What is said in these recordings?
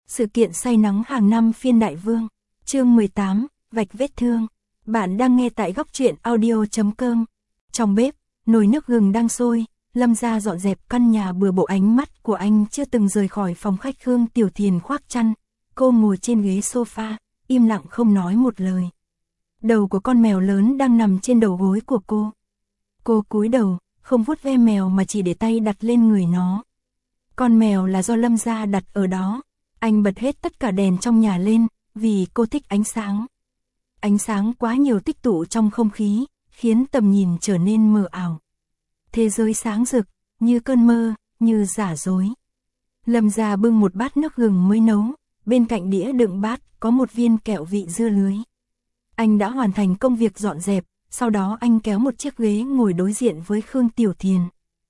Sự kiện say nắng hàng năm phiên Đại Vương. Chương 18, vạch vết thương. Bạn đang nghe tại góc truyện audio.com. Trong bếp, nồi nước gừng đang sôi, Lâm Gia dọn dẹp căn nhà bừa bộn, ánh mắt của anh chưa từng rời khỏi phòng khách. Khương Tiểu Thiền khoác chăn, cô ngồi trên ghế sofa, im lặng không nói một lời. Đầu của con mèo lớn đang nằm trên đầu gối của cô. Cô cúi đầu, không vuốt ve mèo mà chỉ để tay đặt lên người nó. Con mèo là do Lâm Gia đặt ở đó. Anh bật hết tất cả đèn trong nhà lên, vì cô thích ánh sáng. Ánh sáng quá nhiều tích tụ trong không khí, khiến tầm nhìn trở nên mờ ảo. Thế giới sáng rực, như cơn mơ, như giả dối. Lâm Gia bưng một bát nước gừng mới nấu, bên cạnh đĩa đựng bát có một viên kẹo vị dưa lưới. Anh đã hoàn thành công việc dọn dẹp, sau đó anh kéo một chiếc ghế ngồi đối diện với Khương Tiểu Thiền.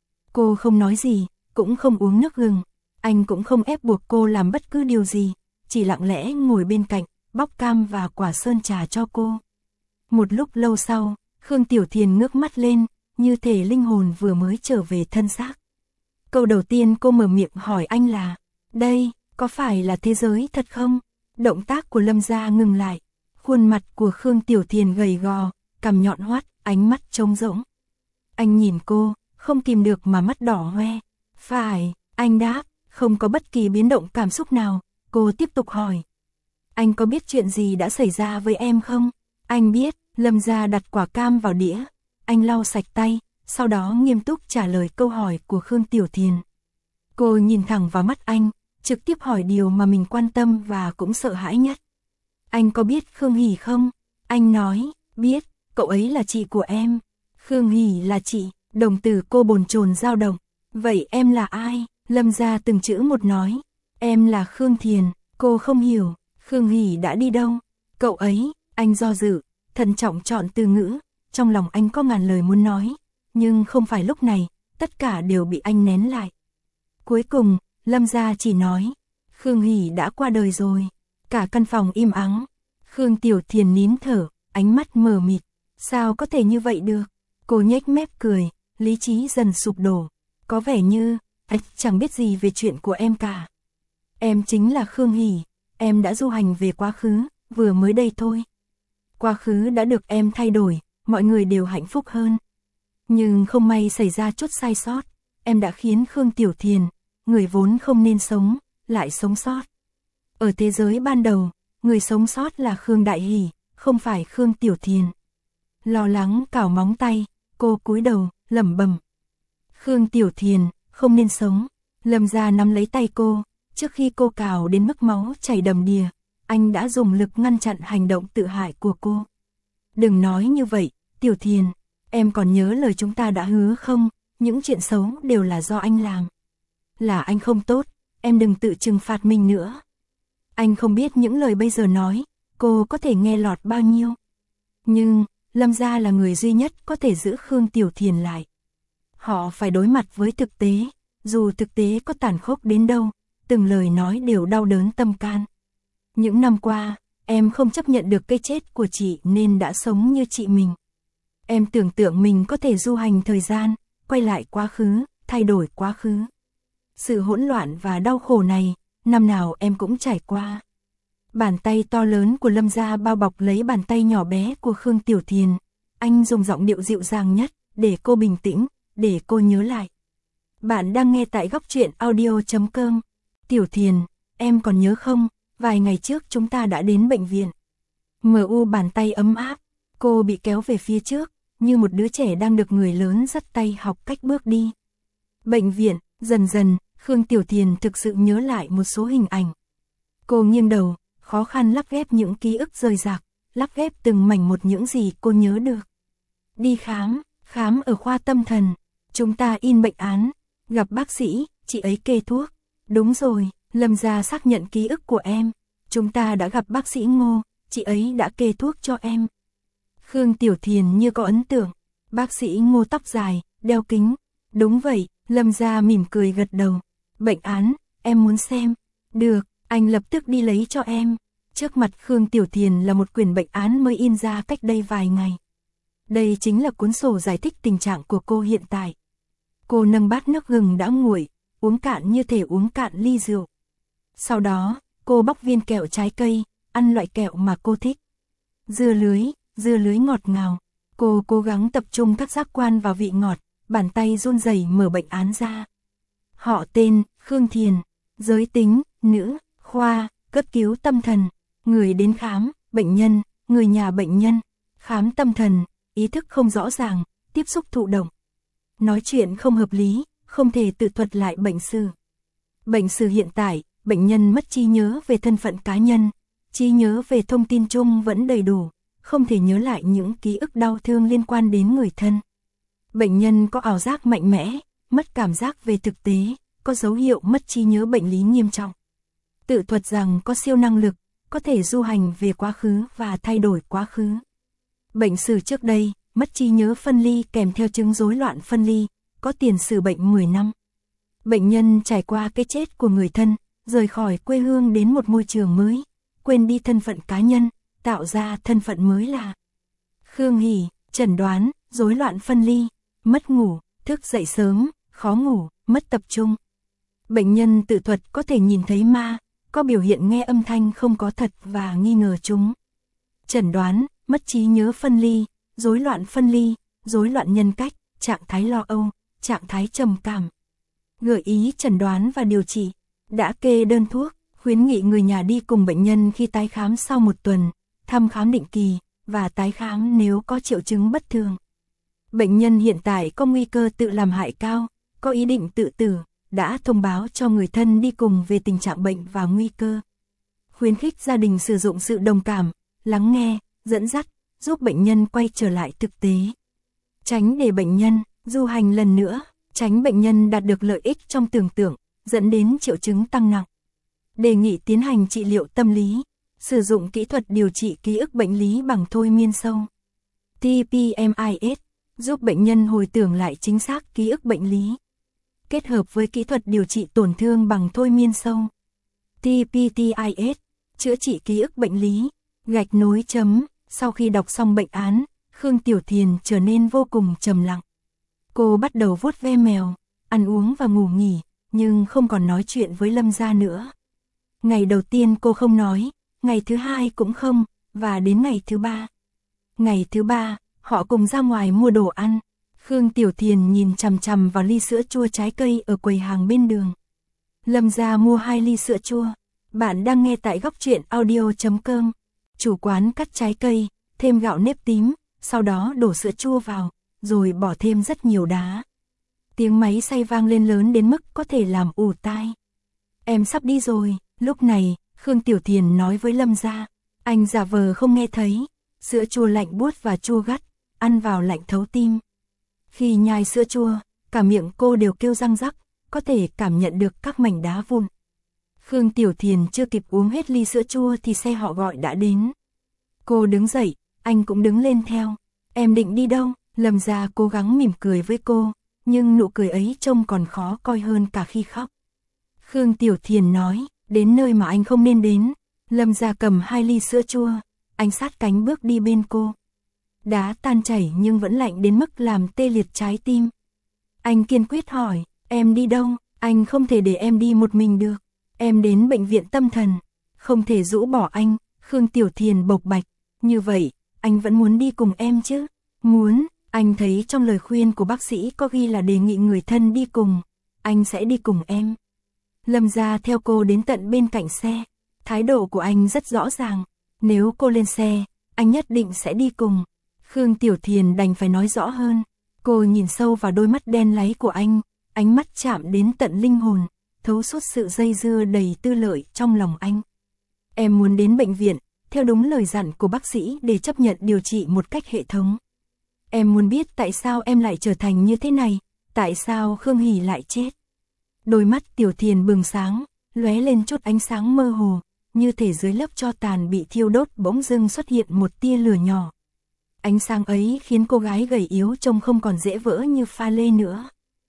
Cô không nói gì, cũng không uống nước gừng. Anh cũng không ép buộc cô làm bất cứ điều gì, chỉ lặng lẽ ngồi bên cạnh, bóc cam và quả sơn trà cho cô. Một lúc lâu sau, Khương Tiểu Thiền ngước mắt lên, như thể linh hồn vừa mới trở về thân xác. Câu đầu tiên cô mở miệng hỏi anh là, đây, có phải là thế giới thật không? Động tác của Lâm Gia ngừng lại. Khuôn mặt của Khương Tiểu Thiền gầy gò, cằm nhọn hoắt, ánh mắt trống rỗng. Anh nhìn cô, không kìm được mà mắt đỏ hoe. Phải, anh đáp, không có bất kỳ biến động cảm xúc nào. Cô tiếp tục hỏi, anh có biết chuyện gì đã xảy ra với em không? Anh biết. Lâm Gia đặt quả cam vào đĩa. Anh lau sạch tay, sau đó nghiêm túc trả lời câu hỏi của Khương Tiểu Thiền. Cô nhìn thẳng vào mắt anh, trực tiếp hỏi điều mà mình quan tâm và cũng sợ hãi nhất. Anh có biết Khương Hỷ không? Anh nói, biết, cậu ấy là chị của em. Khương Hỷ là chị, đồng tử cô bồn chồn dao động. Vậy em là ai? Lâm Gia từng chữ một nói, em là Khương Thiền. Cô không hiểu, Khương Hỷ đã đi đâu? Cậu ấy, anh do dự, thận trọng chọn từ ngữ, trong lòng anh có ngàn lời muốn nói, nhưng không phải lúc này, tất cả đều bị anh nén lại. Cuối cùng, Lâm Gia chỉ nói, Khương Hỷ đã qua đời rồi. Cả căn phòng im ắng. Khương Tiểu Thiền nín thở, ánh mắt mờ mịt. Sao có thể như vậy được? Cô nhếch mép cười, lý trí dần sụp đổ. Có vẻ như, anh chẳng biết gì về chuyện của em cả. Em chính là Khương Hỷ, em đã du hành về quá khứ, vừa mới đây thôi. Quá khứ đã được em thay đổi, mọi người đều hạnh phúc hơn. Nhưng không may xảy ra chút sai sót, em đã khiến Khương Tiểu Thiền, người vốn không nên sống, lại sống sót. Ở thế giới ban đầu, người sống sót là Khương Đại Hỷ, không phải Khương Tiểu Thiền. Lo lắng cào móng tay, cô cúi đầu, lẩm bẩm. Khương Tiểu Thiền, không nên sống. Lâm Gia nắm lấy tay cô, trước khi cô cào đến mức máu chảy đầm đìa, anh đã dùng lực ngăn chặn hành động tự hại của cô. Đừng nói như vậy, Tiểu Thiền, em còn nhớ lời chúng ta đã hứa không? Những chuyện xấu đều là do anh làm. Là anh không tốt, em đừng tự trừng phạt mình nữa. Anh không biết những lời bây giờ nói, cô có thể nghe lọt bao nhiêu. Nhưng, Lâm Gia là người duy nhất có thể giữ Khương Tiểu Thiền lại. Họ phải đối mặt với thực tế, dù thực tế có tàn khốc đến đâu, từng lời nói đều đau đớn tâm can. Những năm qua, em không chấp nhận được cái chết của chị nên đã sống như chị mình. Em tưởng tượng mình có thể du hành thời gian, quay lại quá khứ, thay đổi quá khứ. Sự hỗn loạn và đau khổ này, năm nào em cũng trải qua. Bàn tay to lớn của Lâm Gia bao bọc lấy bàn tay nhỏ bé của Khương Tiểu Thiền. Anh dùng giọng điệu dịu dàng nhất, để cô bình tĩnh, để cô nhớ lại. Bạn đang nghe tại góc truyện audio.com. Tiểu Thiền, em còn nhớ không, vài ngày trước chúng ta đã đến bệnh viện. Bàn tay ấm áp, cô bị kéo về phía trước, như một đứa trẻ đang được người lớn dắt tay học cách bước đi. Bệnh viện, dần dần, Khương Tiểu Thiền thực sự nhớ lại một số hình ảnh. Cô nghiêng đầu, khó khăn lắp ghép những ký ức rời rạc, lắp ghép từng mảnh một những gì cô nhớ được. Đi khám ở khoa tâm thần, chúng ta in bệnh án, gặp bác sĩ, chị ấy kê thuốc. Đúng rồi, Lâm Gia xác nhận ký ức của em. Chúng ta đã gặp bác sĩ Ngô, chị ấy đã kê thuốc cho em. Khương Tiểu Thiền như có ấn tượng, bác sĩ Ngô tóc dài, đeo kính. Đúng vậy, Lâm Gia mỉm cười gật đầu. Bệnh án, em muốn xem. Được, anh lập tức đi lấy cho em. Trước mặt Khương Tiểu Thiền là một quyển bệnh án mới in ra cách đây vài ngày. Đây chính là cuốn sổ giải thích tình trạng của cô hiện tại. Cô nâng bát nước gừng đã nguội, uống cạn như thể uống cạn ly rượu. Sau đó, cô bóc viên kẹo trái cây, ăn loại kẹo mà cô thích. Dưa lưới ngọt ngào. Cô cố gắng tập trung các giác quan vào vị ngọt, bàn tay run rẩy mở bệnh án ra. Họ tên, Khương Thiền. Giới tính, nữ, khoa, cấp cứu tâm thần. Người đến khám, bệnh nhân, người nhà bệnh nhân. Khám tâm thần, ý thức không rõ ràng, tiếp xúc thụ động. Nói chuyện không hợp lý, không thể tự thuật lại bệnh sử. Bệnh sử hiện tại, bệnh nhân mất trí nhớ về thân phận cá nhân, trí nhớ về thông tin chung vẫn đầy đủ, không thể nhớ lại những ký ức đau thương liên quan đến người thân. Bệnh nhân có ảo giác mạnh mẽ, mất cảm giác về thực tế, có dấu hiệu mất trí nhớ bệnh lý nghiêm trọng. Tự thuật rằng có siêu năng lực, có thể du hành về quá khứ và thay đổi quá khứ. Bệnh sử trước đây, mất trí nhớ phân ly kèm theo chứng rối loạn phân ly, có tiền sử bệnh 10 năm. Bệnh nhân trải qua cái chết của người thân, rời khỏi quê hương đến một môi trường mới, quên đi thân phận cá nhân, tạo ra thân phận mới là Khương Hỷ. Chẩn đoán, rối loạn phân ly, mất ngủ, thức dậy sớm, khó ngủ, mất tập trung. Bệnh nhân tự thuật có thể nhìn thấy ma, có biểu hiện nghe âm thanh không có thật và nghi ngờ chúng. Chẩn đoán, mất trí nhớ phân ly, rối loạn nhân cách, trạng thái lo âu, trạng thái trầm cảm. Gợi ý chẩn đoán và điều trị. Đã kê đơn thuốc, khuyến nghị người nhà đi cùng bệnh nhân khi tái khám sau 1 tuần, thăm khám định kỳ, và tái khám nếu có triệu chứng bất thường. Bệnh nhân hiện tại có nguy cơ tự làm hại cao, có ý định tự tử, đã thông báo cho người thân đi cùng về tình trạng bệnh và nguy cơ. Khuyến khích gia đình sử dụng sự đồng cảm, lắng nghe, dẫn dắt, giúp bệnh nhân quay trở lại thực tế. Tránh để bệnh nhân du hành lần nữa, tránh bệnh nhân đạt được lợi ích trong tưởng tượng, dẫn đến triệu chứng tăng nặng. Đề nghị tiến hành trị liệu tâm lý, sử dụng kỹ thuật điều trị ký ức bệnh lý bằng thôi miên sâu. TPMIS, giúp bệnh nhân hồi tưởng lại chính xác ký ức bệnh lý. Kết hợp với kỹ thuật điều trị tổn thương bằng thôi miên sâu. TPTIS, chữa trị ký ức bệnh lý. Gạch nối chấm, sau khi đọc xong bệnh án, Khương Tiểu Thiền trở nên vô cùng trầm lặng. Cô bắt đầu vuốt ve mèo, ăn uống và ngủ nghỉ, nhưng không còn nói chuyện với Lâm gia nữa. Ngày đầu tiên cô không nói, ngày thứ 2 cũng không, và đến ngày thứ 3. Ngày thứ 3, họ cùng ra ngoài mua đồ ăn. Khương Tiểu Thiền nhìn chằm chằm vào ly sữa chua trái cây ở quầy hàng bên đường. Lâm gia mua 2 ly sữa chua. Bạn đang nghe tại góc truyện audio.com. Chủ quán cắt trái cây, thêm gạo nếp tím, sau đó đổ sữa chua vào, rồi bỏ thêm rất nhiều đá. Tiếng máy xay vang lên lớn đến mức có thể làm ù tai. Em sắp đi rồi. Lúc này, Khương Tiểu Thiền nói với Lâm gia. Anh giả vờ không nghe thấy. Sữa chua lạnh buốt và chua gắt, ăn vào lạnh thấu tim. Khi nhai sữa chua, cả miệng cô đều kêu răng rắc, có thể cảm nhận được các mảnh đá vụn. Khương Tiểu Thiền chưa kịp uống hết ly sữa chua thì xe họ gọi đã đến. Cô đứng dậy, anh cũng đứng lên theo. Em định đi đâu? Lâm gia cố gắng mỉm cười với cô, nhưng nụ cười ấy trông còn khó coi hơn cả khi khóc. Khương Tiểu Thiền nói, đến nơi mà anh không nên đến. Lâm gia cầm 2 ly sữa chua, anh sát cánh bước đi bên cô. Đá tan chảy nhưng vẫn lạnh đến mức làm tê liệt trái tim. Anh kiên quyết hỏi, em đi đâu? Anh không thể để em đi một mình được. Em đến bệnh viện tâm thần. Không thể rũ bỏ anh. Khương Tiểu Thiền bộc bạch. Như vậy, anh vẫn muốn đi cùng em chứ? Muốn. Anh thấy trong lời khuyên của bác sĩ có ghi là đề nghị người thân đi cùng. Anh sẽ đi cùng em. Lâm gia theo cô đến tận bên cạnh xe. Thái độ của anh rất rõ ràng. Nếu cô lên xe, anh nhất định sẽ đi cùng. Khương Tiểu Thiền đành phải nói rõ hơn. Cô nhìn sâu vào đôi mắt đen láy của anh, ánh mắt chạm đến tận linh hồn, thấu suốt sự dây dưa đầy tư lợi trong lòng anh. Em muốn đến bệnh viện, theo đúng lời dặn của bác sĩ để chấp nhận điều trị một cách hệ thống. Em muốn biết tại sao em lại trở thành như thế này, tại sao Khương Hỷ lại chết. Đôi mắt Tiểu Thiền bừng sáng, lóe lên chút ánh sáng mơ hồ, như thể dưới lớp tro tàn bị thiêu đốt bỗng dưng xuất hiện một tia lửa nhỏ. Ánh sáng ấy khiến cô gái gầy yếu trông không còn dễ vỡ như pha lê nữa.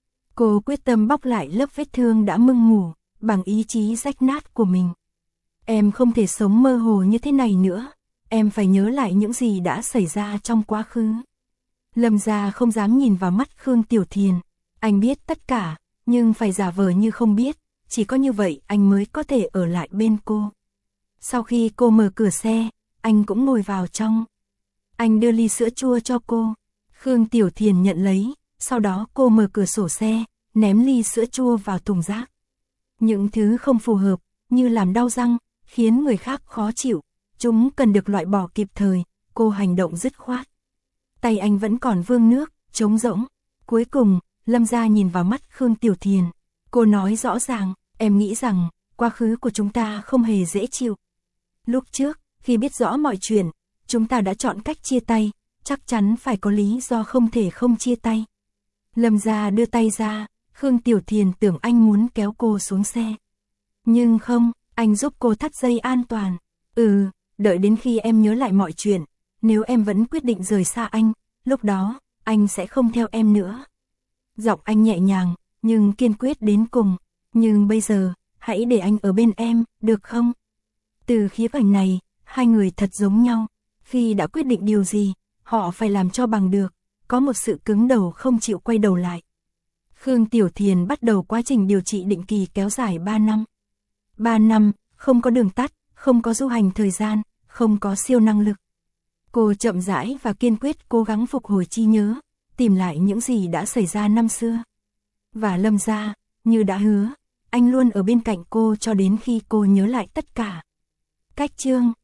Cô quyết tâm bóc lại lớp vết thương đã mưng mủ, bằng ý chí rách nát của mình. Em không thể sống mơ hồ như thế này nữa, em phải nhớ lại những gì đã xảy ra trong quá khứ. Lâm gia không dám nhìn vào mắt Khương Tiểu Thiền, anh biết tất cả, nhưng phải giả vờ như không biết, chỉ có như vậy anh mới có thể ở lại bên cô. Sau khi cô mở cửa xe, anh cũng ngồi vào trong. Anh đưa ly sữa chua cho cô. Khương Tiểu Thiền nhận lấy, sau đó cô mở cửa sổ xe, ném ly sữa chua vào thùng rác. Những thứ không phù hợp, như làm đau răng, khiến người khác khó chịu, chúng cần được loại bỏ kịp thời, cô hành động dứt khoát. Tay anh vẫn còn vương nước, trống rỗng. Cuối cùng, Lâm Gia nhìn vào mắt Khương Tiểu Thiền. Cô nói rõ ràng, em nghĩ rằng, quá khứ của chúng ta không hề dễ chịu. Lúc trước, khi biết rõ mọi chuyện, chúng ta đã chọn cách chia tay, chắc chắn phải có lý do không thể không chia tay. Lâm Gia đưa tay ra, Khương Tiểu Thiền tưởng anh muốn kéo cô xuống xe. Nhưng không, anh giúp cô thắt dây an toàn. Đợi đến khi em nhớ lại mọi chuyện, nếu em vẫn quyết định rời xa anh, lúc đó, anh sẽ không theo em nữa. Giọng anh nhẹ nhàng, nhưng kiên quyết đến cùng. Nhưng bây giờ, hãy để anh ở bên em, được không? Từ khía cạnh này, hai người thật giống nhau. Khi đã quyết định điều gì, họ phải làm cho bằng được. Có một sự cứng đầu không chịu quay đầu lại. Khương Tiểu Thiền bắt đầu quá trình điều trị định kỳ kéo dài 3 năm. 3 năm, không có đường tắt, không có du hành thời gian, không có siêu năng lực. Cô chậm rãi và kiên quyết cố gắng phục hồi trí nhớ, tìm lại những gì đã xảy ra năm xưa. Và Lâm Gia, như đã hứa, anh luôn ở bên cạnh cô cho đến khi cô nhớ lại tất cả. Cách chương